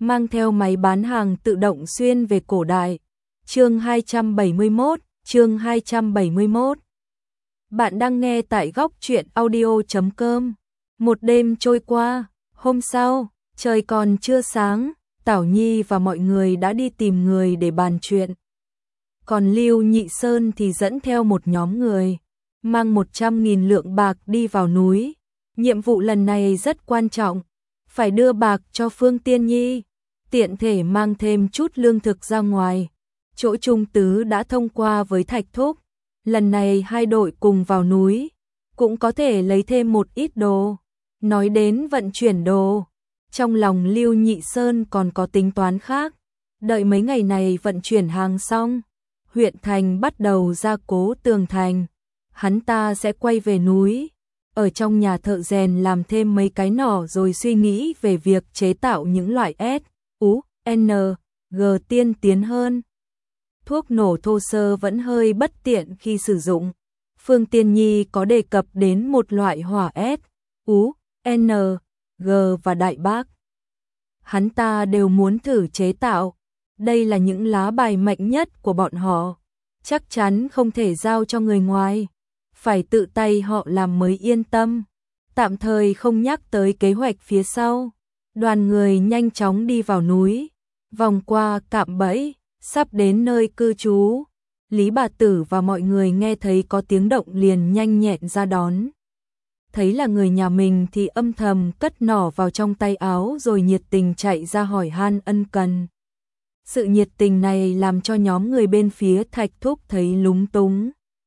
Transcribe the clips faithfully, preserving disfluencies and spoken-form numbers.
mang theo máy bán hàng tự động xuyên về cổ đại. Chương hai trăm bảy mươi mốt, chương hai trăm bảy mươi mốt. Bạn đang nghe tại góc truyện audio chấm com. Một đêm trôi qua, hôm sau, trời còn chưa sáng, Tảo Nhi và mọi người đã đi tìm người để bàn chuyện. Còn Lưu Nhị Sơn thì dẫn theo một nhóm người, mang một trăm nghìn lượng bạc đi vào núi. Nhiệm vụ lần này rất quan trọng, phải đưa bạc cho Phương Tiên Nhi, tiện thể mang thêm chút lương thực ra ngoài. Chỗ Trung Tứ đã thông qua với Thạch Thúc, lần này hai đội cùng vào núi, cũng có thể lấy thêm một ít đồ. Nói đến vận chuyển đồ, trong lòng Lưu Nhị Sơn còn có tính toán khác. Đợi mấy ngày này vận chuyển hàng xong, huyện thành bắt đầu gia cố tường thành, hắn ta sẽ quay về núi, ở trong nhà thợ rèn làm thêm mấy cái nỏ rồi suy nghĩ về việc chế tạo những loại S, U, N, G tiên tiến hơn. Thuốc nổ thô sơ vẫn hơi bất tiện khi sử dụng. Phương Tiên Nhi có đề cập đến một loại hỏa S, U, N, G và Đại Bác. Hắn ta đều muốn thử chế tạo. Đây là những lá bài mạnh nhất của bọn họ, chắc chắn không thể giao cho người ngoài, phải tự tay họ làm mới yên tâm. Tạm thời không nhắc tới kế hoạch phía sau, đoàn người nhanh chóng đi vào núi, vòng qua cạm bẫy, sắp đến nơi cư trú. Lý bà tử và mọi người nghe thấy có tiếng động liền nhanh nhẹn ra đón. Thấy là người nhà mình thì âm thầm cất nỏ vào trong tay áo rồi nhiệt tình chạy ra hỏi han ân cần. Sự nhiệt tình này làm cho nhóm người bên phía Thạch Thúc thấy lúng túng,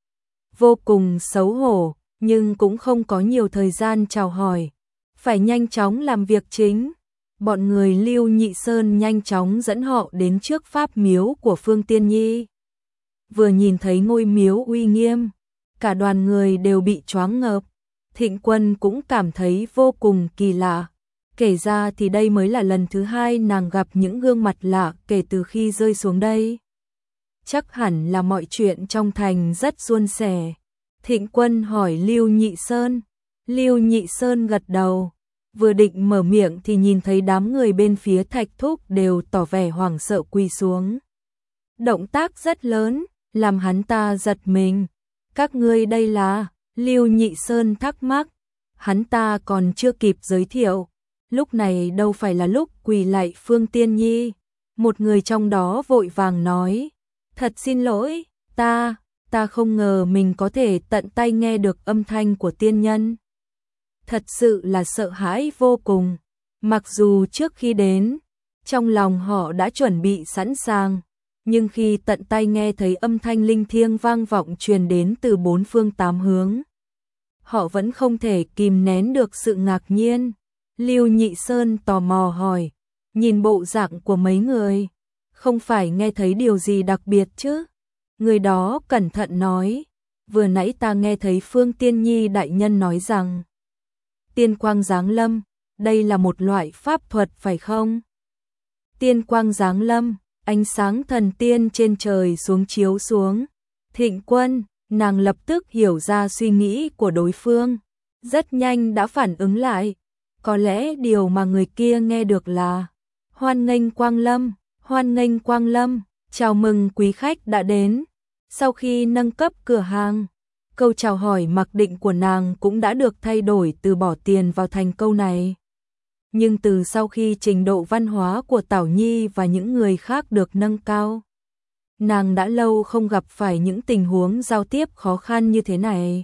vô cùng xấu hổ, nhưng cũng không có nhiều thời gian chào hỏi, phải nhanh chóng làm việc chính. Bọn người Lưu Nhị Sơn nhanh chóng dẫn họ đến trước pháp miếu của Phương Tiên Nhi. Vừa nhìn thấy ngôi miếu uy nghiêm, cả đoàn người đều bị choáng ngợp. Thịnh Quân cũng cảm thấy vô cùng kỳ lạ. Kể ra thì đây mới là lần thứ hai nàng gặp những gương mặt lạ kể từ khi rơi xuống đây. Chắc hẳn là mọi chuyện trong thành rất suôn sẻ. Thịnh Quân hỏi Lưu Nhị Sơn. Lưu Nhị Sơn gật đầu. Vừa định mở miệng thì nhìn thấy đám người bên phía Thạch Thúc đều tỏ vẻ hoảng sợ quỳ xuống. Động tác rất lớn, làm hắn ta giật mình. Các ngươi đây là... Lưu Nhị Sơn thắc mắc. Hắn ta còn chưa kịp giới thiệu. Lúc này đâu phải là lúc quỳ lạy Phương Tiên Nhi. Một người trong đó vội vàng nói. Thật xin lỗi, ta, ta không ngờ mình có thể tận tay nghe được âm thanh của tiên nhân. Thật sự là sợ hãi vô cùng. Mặc dù trước khi đến, trong lòng họ đã chuẩn bị sẵn sàng, nhưng khi tận tay nghe thấy âm thanh linh thiêng vang vọng truyền đến từ bốn phương tám hướng, họ vẫn không thể kìm nén được sự ngạc nhiên. Lưu Nhị Sơn tò mò hỏi, nhìn bộ dạng của mấy người, không phải nghe thấy điều gì đặc biệt chứ? Người đó cẩn thận nói, vừa nãy ta nghe thấy Phương Tiên Nhi đại nhân nói rằng, tiên quang giáng lâm, đây là một loại pháp thuật phải không? Tiên quang giáng lâm, ánh sáng thần tiên trên trời xuống chiếu xuống. Thịnh Quân, nàng lập tức hiểu ra suy nghĩ của đối phương, rất nhanh đã phản ứng lại. Có lẽ điều mà người kia nghe được là hoan nghênh Quang Lâm, hoan nghênh Quang Lâm, chào mừng quý khách đã đến. Sau khi nâng cấp cửa hàng, câu chào hỏi mặc định của nàng cũng đã được thay đổi từ bỏ tiền vào thành câu này. Nhưng từ sau khi trình độ văn hóa của Tảo Nhi và những người khác được nâng cao, nàng đã lâu không gặp phải những tình huống giao tiếp khó khăn như thế này.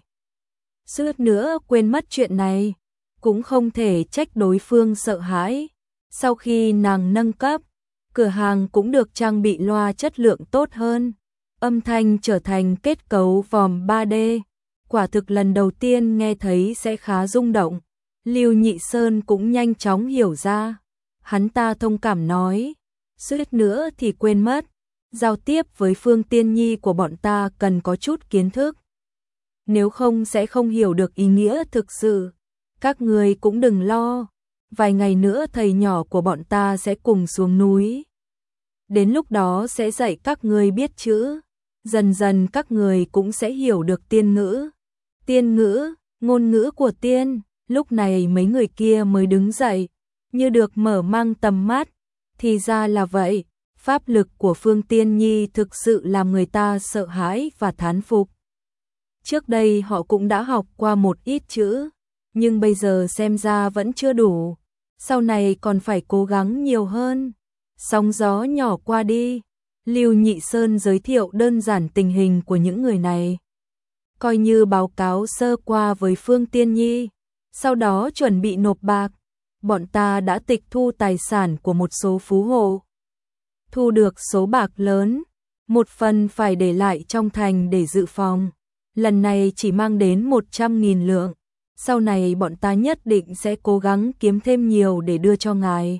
Suýt nữa quên mất chuyện này, cũng không thể trách đối phương sợ hãi. Sau khi nàng nâng cấp, cửa hàng cũng được trang bị loa chất lượng tốt hơn, âm thanh trở thành kết cấu vòm ba D. Quả thực lần đầu tiên nghe thấy sẽ khá rung động. Lưu Nhị Sơn cũng nhanh chóng hiểu ra. Hắn ta thông cảm nói, suýt nữa thì quên mất, giao tiếp với Phương Tiên Nhi của bọn ta cần có chút kiến thức. Nếu không sẽ không hiểu được ý nghĩa thực sự. Các người cũng đừng lo, vài ngày nữa thầy nhỏ của bọn ta sẽ cùng xuống núi. Đến lúc đó sẽ dạy các người biết chữ, dần dần các người cũng sẽ hiểu được tiên ngữ. Tiên ngữ, ngôn ngữ của tiên. Lúc này mấy người kia mới đứng dậy, như được mở mang tầm mắt. Thì ra là vậy, pháp lực của Phương Tiên Nhi thực sự làm người ta sợ hãi và thán phục. Trước đây họ cũng đã học qua một ít chữ, nhưng bây giờ xem ra vẫn chưa đủ, sau này còn phải cố gắng nhiều hơn. Sóng gió nhỏ qua đi, Lưu Nhị Sơn giới thiệu đơn giản tình hình của những người này, coi như báo cáo sơ qua với Phương Tiên Nhi, sau đó chuẩn bị nộp bạc. Bọn ta đã tịch thu tài sản của một số phú hộ, thu được số bạc lớn, một phần phải để lại trong thành để dự phòng. Lần này chỉ mang đến một trăm nghìn lượng, sau này bọn ta nhất định sẽ cố gắng kiếm thêm nhiều để đưa cho ngài.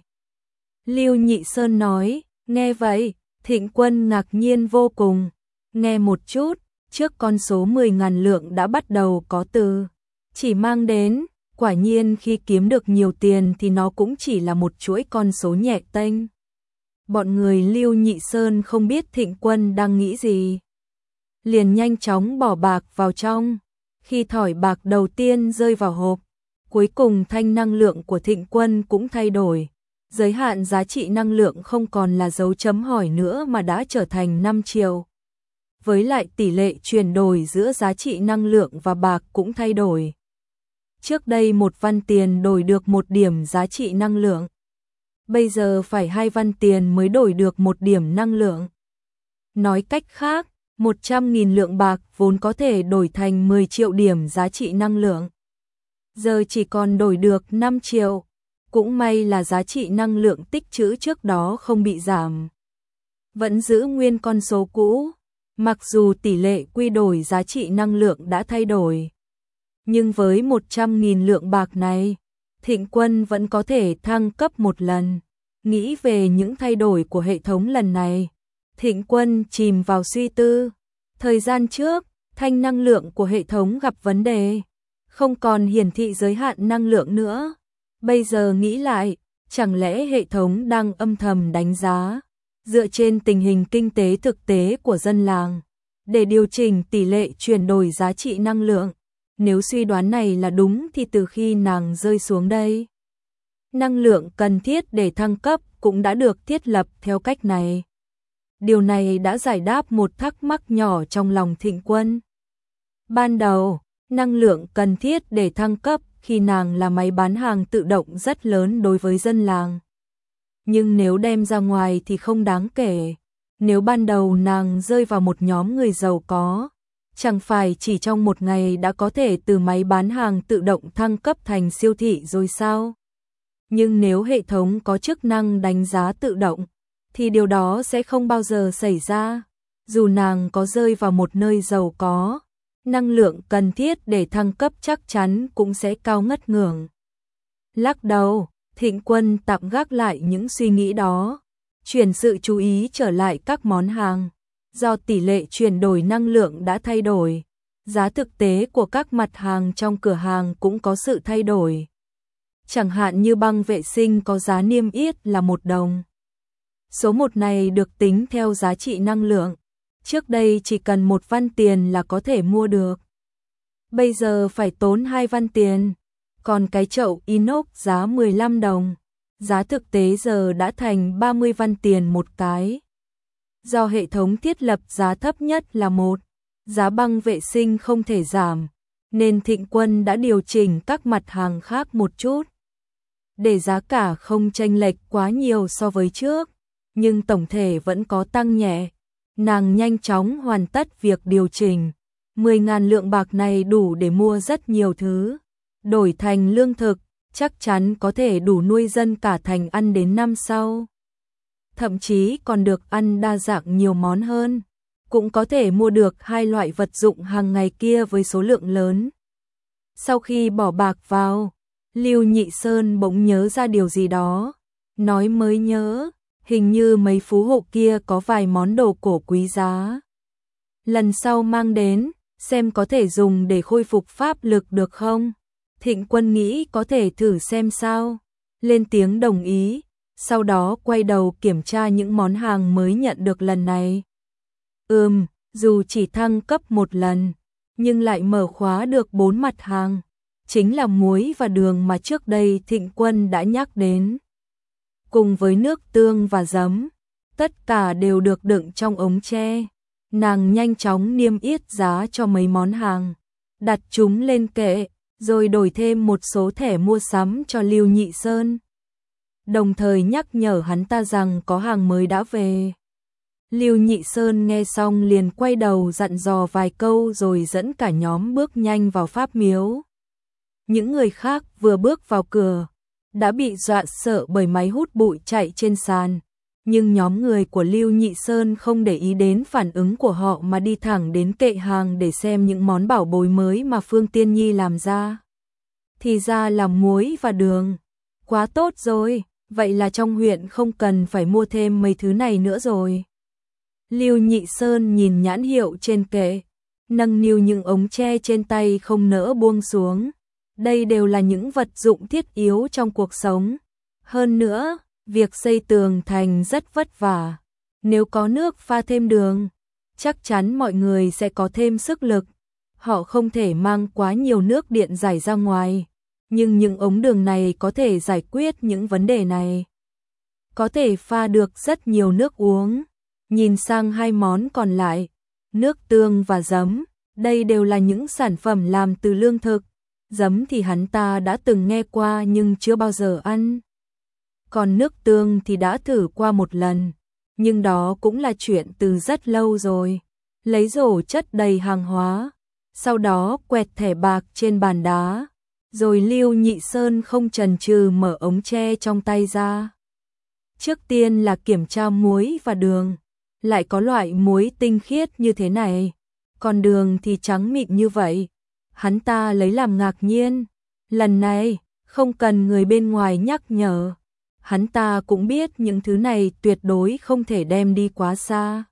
Lưu Nhị Sơn nói. Nghe vậy, Thịnh Quân ngạc nhiên vô cùng. Nghe một chút, trước con số mười ngàn lượng đã bắt đầu có từ chỉ mang đến, quả nhiên khi kiếm được nhiều tiền thì nó cũng chỉ là một chuỗi con số nhẹ tênh. Bọn người Lưu Nhị Sơn không biết Thịnh Quân đang nghĩ gì, liền nhanh chóng bỏ bạc vào trong. Khi thỏi bạc đầu tiên rơi vào hộp, cuối cùng thanh năng lượng của Thịnh Quân cũng thay đổi. Giới hạn giá trị năng lượng không còn là dấu chấm hỏi nữa mà đã trở thành năm triệu. Với lại tỷ lệ chuyển đổi giữa giá trị năng lượng và bạc cũng thay đổi. Trước đây một văn tiền đổi được một điểm giá trị năng lượng. Bây giờ phải hai văn tiền mới đổi được một điểm năng lượng. Nói cách khác, một trăm nghìn lượng bạc vốn có thể đổi thành mười triệu điểm giá trị năng lượng. Giờ chỉ còn đổi được năm triệu. Cũng may là giá trị năng lượng tích trữ trước đó không bị giảm, vẫn giữ nguyên con số cũ. Mặc dù tỷ lệ quy đổi giá trị năng lượng đã thay đổi, nhưng với một trăm nghìn lượng bạc này, Thịnh Quân vẫn có thể thăng cấp một lần. Nghĩ về những thay đổi của hệ thống lần này, Thịnh Quân chìm vào suy tư. Thời gian trước, thanh năng lượng của hệ thống gặp vấn đề, không còn hiển thị giới hạn năng lượng nữa. Bây giờ nghĩ lại, chẳng lẽ hệ thống đang âm thầm đánh giá, dựa trên tình hình kinh tế thực tế của dân làng, để điều chỉnh tỷ lệ chuyển đổi giá trị năng lượng? Nếu suy đoán này là đúng thì từ khi nàng rơi xuống đây, năng lượng cần thiết để thăng cấp cũng đã được thiết lập theo cách này. Điều này đã giải đáp một thắc mắc nhỏ trong lòng Thịnh Quân. Ban đầu, năng lượng cần thiết để thăng cấp khi nàng là máy bán hàng tự động rất lớn đối với dân làng. Nhưng nếu đem ra ngoài thì không đáng kể. Nếu ban đầu nàng rơi vào một nhóm người giàu có, chẳng phải chỉ trong một ngày đã có thể từ máy bán hàng tự động thăng cấp thành siêu thị rồi sao? Nhưng nếu hệ thống có chức năng đánh giá tự động, thì điều đó sẽ không bao giờ xảy ra. Dù nàng có rơi vào một nơi giàu có, năng lượng cần thiết để thăng cấp chắc chắn cũng sẽ cao ngất ngưởng. Lắc đầu, Thịnh Quân tạm gác lại những suy nghĩ đó, chuyển sự chú ý trở lại các món hàng. Do tỷ lệ chuyển đổi năng lượng đã thay đổi, giá thực tế của các mặt hàng trong cửa hàng cũng có sự thay đổi. Chẳng hạn như băng vệ sinh có giá niêm yết là một đồng. Số một này được tính theo giá trị năng lượng. Trước đây chỉ cần một văn tiền là có thể mua được. Bây giờ phải tốn hai văn tiền. Còn cái chậu inox giá mười lăm đồng, giá thực tế giờ đã thành ba mươi văn tiền một cái. Do hệ thống thiết lập giá thấp nhất là một, giá băng vệ sinh không thể giảm, nên Thịnh Quân đã điều chỉnh các mặt hàng khác một chút, để giá cả không chênh lệch quá nhiều so với trước, nhưng tổng thể vẫn có tăng nhẹ. Nàng nhanh chóng hoàn tất việc điều chỉnh. mười ngàn lượng bạc này đủ để mua rất nhiều thứ. Đổi thành lương thực, chắc chắn có thể đủ nuôi dân cả thành ăn đến năm sau. Thậm chí còn được ăn đa dạng nhiều món hơn. Cũng có thể mua được hai loại vật dụng hàng ngày kia với số lượng lớn. Sau khi bỏ bạc vào, Lưu Nhị Sơn bỗng nhớ ra điều gì đó. Nói mới nhớ, hình như mấy phú hộ kia có vài món đồ cổ quý giá. Lần sau mang đến, xem có thể dùng để khôi phục pháp lực được không? Thịnh Quân nghĩ có thể thử xem sao. Lên tiếng đồng ý, sau đó quay đầu kiểm tra những món hàng mới nhận được lần này. Ừm, dù chỉ thăng cấp một lần, nhưng lại mở khóa được bốn mặt hàng. Chính là muối và đường mà trước đây Thịnh Quân đã nhắc đến. cùng với nước tương và giấm, tất cả đều được đựng trong ống tre. Nàng nhanh chóng niêm yết giá cho mấy món hàng, đặt chúng lên kệ, rồi đổi thêm một số thẻ mua sắm cho Lưu Nhị Sơn. Đồng thời nhắc nhở hắn ta rằng có hàng mới đã về. Lưu Nhị Sơn nghe xong liền quay đầu dặn dò vài câu rồi dẫn cả nhóm bước nhanh vào pháp miếu. Những người khác vừa bước vào cửa, đã bị dọa sợ bởi máy hút bụi chạy trên sàn. Nhưng nhóm người của Lưu Nhị Sơn không để ý đến phản ứng của họ mà đi thẳng đến kệ hàng để xem những món bảo bối mới mà Phương Tiên Nhi làm ra. Thì ra là muối và đường. Quá tốt rồi, vậy là trong huyện không cần phải mua thêm mấy thứ này nữa rồi. Lưu Nhị Sơn nhìn nhãn hiệu trên kệ, nâng niu những ống tre trên tay không nỡ buông xuống. Đây đều là những vật dụng thiết yếu trong cuộc sống. Hơn nữa, việc xây tường thành rất vất vả. Nếu có nước pha thêm đường, chắc chắn mọi người sẽ có thêm sức lực. Họ không thể mang quá nhiều nước điện rải ra ngoài, nhưng những ống đường này có thể giải quyết những vấn đề này. Có thể pha được rất nhiều nước uống. Nhìn sang hai món còn lại, nước tương và giấm, đây đều là những sản phẩm làm từ lương thực. Giấm thì hắn ta đã từng nghe qua nhưng chưa bao giờ ăn. Còn nước tương thì đã thử qua một lần, nhưng đó cũng là chuyện từ rất lâu rồi. Lấy rổ chất đầy hàng hóa, sau đó quẹt thẻ bạc trên bàn đá, rồi Lưu Nhị Sơn không chần chừ mở ống tre trong tay ra. Trước tiên là kiểm tra muối và đường, lại có loại muối tinh khiết như thế này, còn đường thì trắng mịn như vậy. Hắn ta lấy làm ngạc nhiên, lần này không cần người bên ngoài nhắc nhở. Hắn ta cũng biết những thứ này tuyệt đối không thể đem đi quá xa.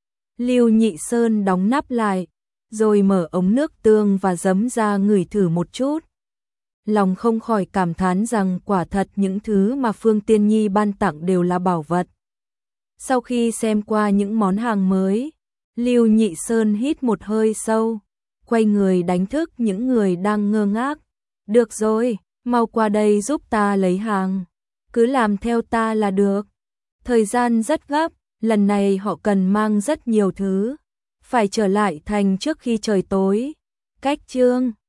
Lưu Nhị Sơn đóng nắp lại, rồi mở ống nước tương và giấm ra ngửi thử một chút. Lòng không khỏi cảm thán rằng quả thật những thứ mà Phương Tiên Nhi ban tặng đều là bảo vật. Sau khi xem qua những món hàng mới, Lưu Nhị Sơn hít một hơi sâu, quay người đánh thức những người đang ngơ ngác. Được rồi, mau qua đây giúp ta lấy hàng. Cứ làm theo ta là được. Thời gian rất gấp, lần này họ cần mang rất nhiều thứ. Phải trở lại thành trước khi trời tối. Cách chương